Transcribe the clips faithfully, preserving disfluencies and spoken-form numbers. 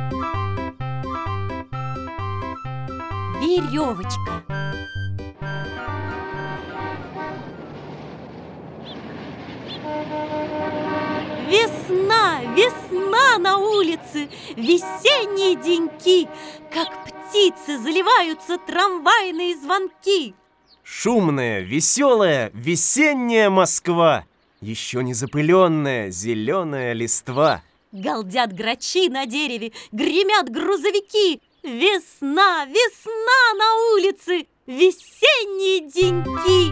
Веревочка. Весна, весна на улице, весенние деньки, как птицы заливаются трамвайные звонки. Шумная, веселая, весенняя Москва, еще не запыленная зеленая листва. Галдят грачи на дереве, гремят грузовики. Весна, весна на улице, весенние деньки.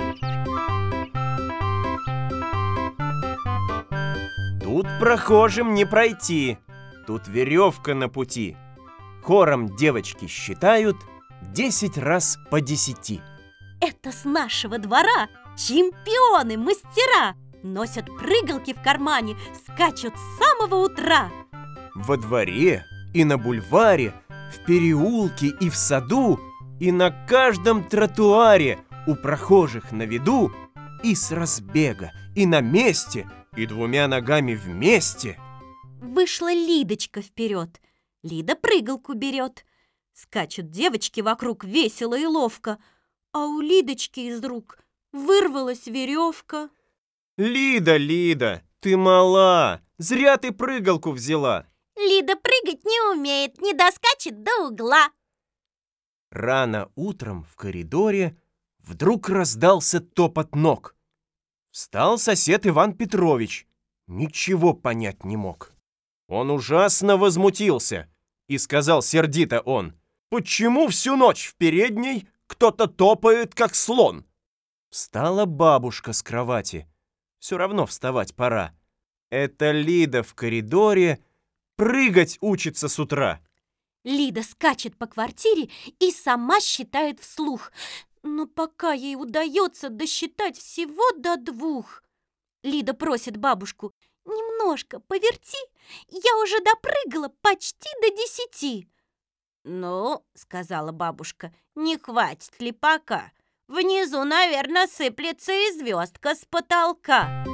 Тут прохожим не пройти, тут веревка на пути. Хором девочки считают десять раз по десяти. Это с нашего двора чемпионы, мастера. Носят прыгалки в кармане, скачут с самого утра. Во дворе и на бульваре, в переулке и в саду, и на каждом тротуаре у прохожих на виду, и с разбега, и на месте, и двумя ногами вместе. Вышла Лидочка вперед. Лида прыгалку берет. Скачут девочки вокруг весело и ловко, а у Лидочки из рук вырвалась веревка. Лида, Лида, ты мала, зря ты прыгалку взяла. Лида прыгать не умеет, не доскачет до угла. Рано утром в коридоре вдруг раздался топот ног. Встал сосед Иван Петрович, ничего понять не мог. Он ужасно возмутился и сказал сердито он: «Почему всю ночь в передней кто-то топает, как слон?» Встала бабушка с кровати. Все равно вставать пора. Это Лида в коридоре прыгать учится с утра. Лида скачет по квартире и сама считает вслух. Но пока ей удается досчитать всего до двух. Лида просит бабушку: «Немножко поверти, я уже допрыгала почти до десяти». «Ну, — сказала бабушка, — не хватит ли пока? Внизу, наверное, сыплется и звездка с потолка».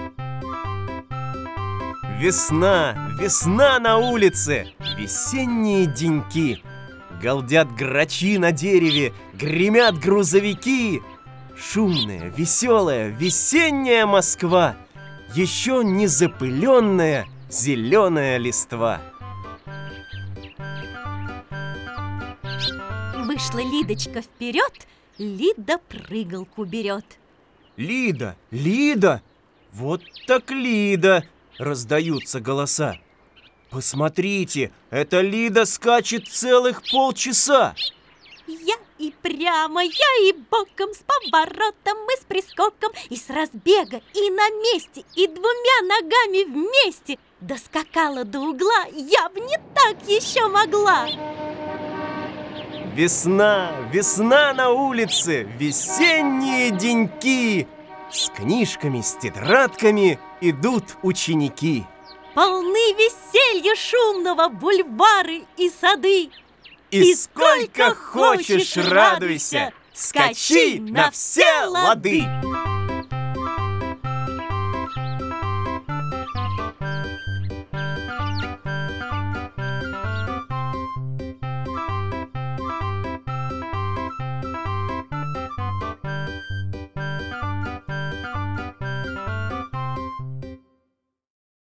Весна, весна на улице, весенние деньки. Галдят грачи на дереве, гремят грузовики. Шумная, веселая, весенняя Москва, еще не запыленная зеленая листва. Вышла Лидочка вперед, Лида прыгалку берет. Лида, Лида, вот так Лида, раздаются голоса. Посмотрите, эта Лида скачет целых полчаса. Я и прямо, я и боком, с поворотом и с прискоком, и с разбега, и на месте, и двумя ногами вместе доскакала до угла, я б не так еще могла. Весна, весна на улице, весенние деньки. С книжками, с тетрадками идут ученики. Полны веселья шумного бульвары и сады. И, и сколько хочешь радуйся, скачи на все лады.